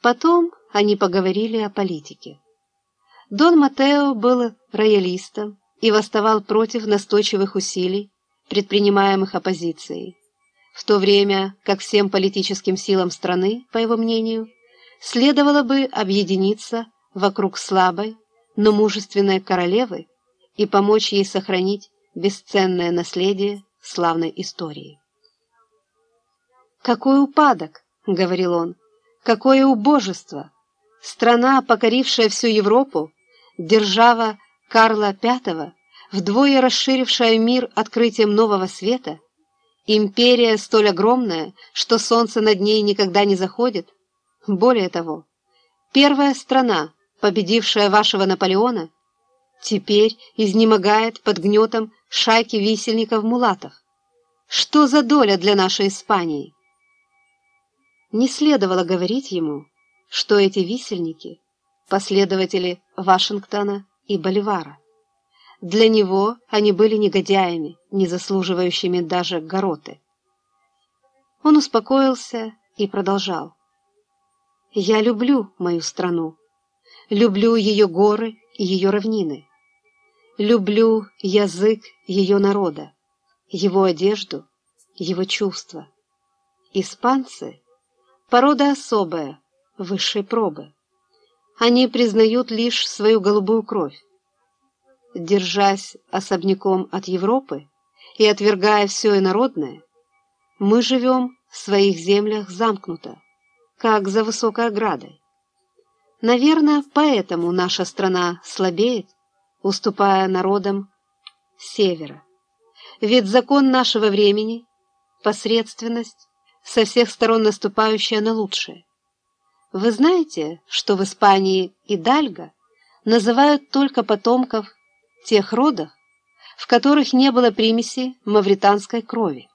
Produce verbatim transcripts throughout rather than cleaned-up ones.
Потом они поговорили о политике. Дон Матео был роялистом и восставал против настойчивых усилий, предпринимаемых оппозицией, в то время как всем политическим силам страны, по его мнению, следовало бы объединиться вокруг слабой, но мужественной королевы и помочь ей сохранить бесценное наследие славной истории. «Какой упадок!» — говорил он. «Какое убожество! Страна, покорившая всю Европу, держава Карла Пятого, вдвое расширившая мир открытием нового света, империя столь огромная, что солнце над ней никогда не заходит. Более того, первая страна, победившая вашего Наполеона, теперь изнемогает под гнетом шайки висельников-мулатов. Что за доля для нашей Испании?» Не следовало говорить ему, что эти висельники — последователи Вашингтона и Боливара. Для него они были негодяями, не заслуживающими даже гарроты. Он успокоился и продолжал. «Я люблю мою страну, люблю ее горы и ее равнины, люблю язык ее народа, его одежду, его чувства. Испанцы — порода особая, высшей пробы. Они признают лишь свою голубую кровь. Держась особняком от Европы и отвергая все инородное, мы живем в своих землях замкнуто, как за высокой оградой. Наверное, поэтому наша страна слабеет, уступая народам севера. Ведь закон нашего времени — посредственность, со всех сторон наступающая на лучшее. Вы знаете, что в Испании идальго называют только потомков тех родов, в которых не было примеси мавританской крови?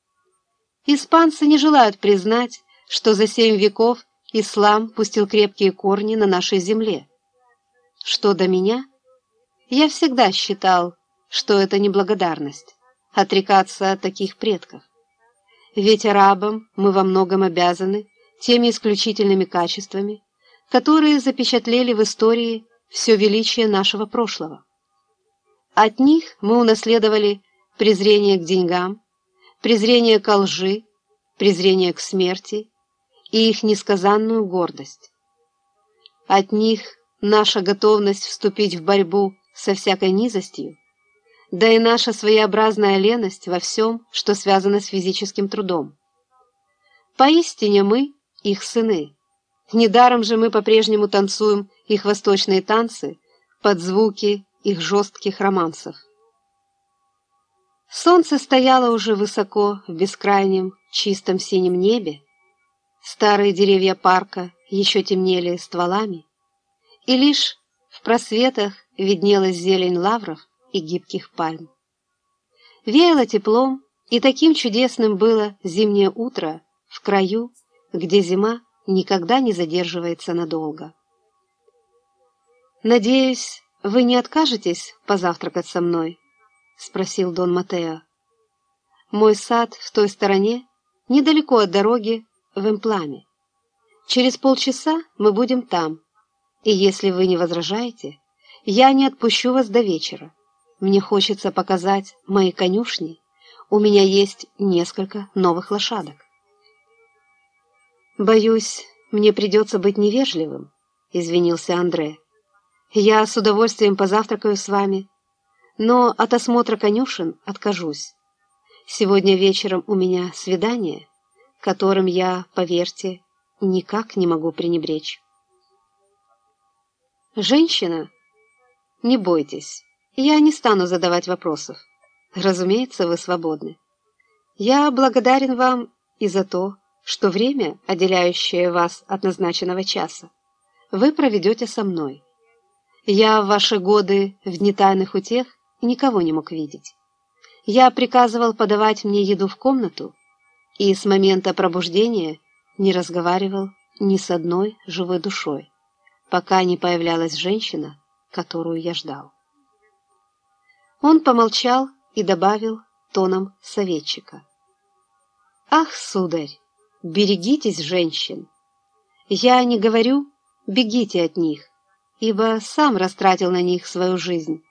Испанцы не желают признать, что за семь веков ислам пустил крепкие корни на нашей земле. Что до меня, я всегда считал, что это неблагодарность — отрекаться от таких предков. Ведь арабам мы во многом обязаны теми исключительными качествами, которые запечатлели в истории все величие нашего прошлого. От них мы унаследовали презрение к деньгам, презрение ко лжи, презрение к смерти и их несказанную гордость. От них наша готовность вступить в борьбу со всякой низостью, да и наша своеобразная леность во всем, что связано с физическим трудом. Поистине мы — их сыны. Недаром же мы по-прежнему танцуем их восточные танцы под звуки их жестких романсов. Солнце стояло уже высоко в бескрайнем чистом синем небе, старые деревья парка еще темнели стволами, и лишь в просветах виднелась зелень лавров и гибких пальм. Веяло теплом, и таким чудесным было зимнее утро в краю, где зима никогда не задерживается надолго. «Надеюсь, вы не откажетесь позавтракать со мной?» — спросил Дон Матео. «Мой сад в той стороне, недалеко от дороги в Эмпламе. Через полчаса мы будем там, и если вы не возражаете, я не отпущу вас до вечера. Мне хочется показать мои конюшни, у меня есть несколько новых лошадок». «Боюсь, мне придется быть невежливым», — извинился Андре. «Я с удовольствием позавтракаю с вами, но от осмотра конюшен откажусь. Сегодня вечером у меня свидание, которым я, поверьте, никак не могу пренебречь». «Женщина? Не бойтесь, я не стану задавать вопросов. Разумеется, вы свободны. Я благодарен вам и за то, что время, отделяющее вас от назначенного часа, вы проведете со мной. Я в ваши годы в дни тайных утех никого не мог видеть. Я приказывал подавать мне еду в комнату и с момента пробуждения не разговаривал ни с одной живой душой, пока не появлялась женщина, которую я ждал. Он помолчал и добавил тоном советчика: «Ах, сударь, берегитесь женщин! Я не говорю «бегите от них», ибо сам растратил на них свою жизнь.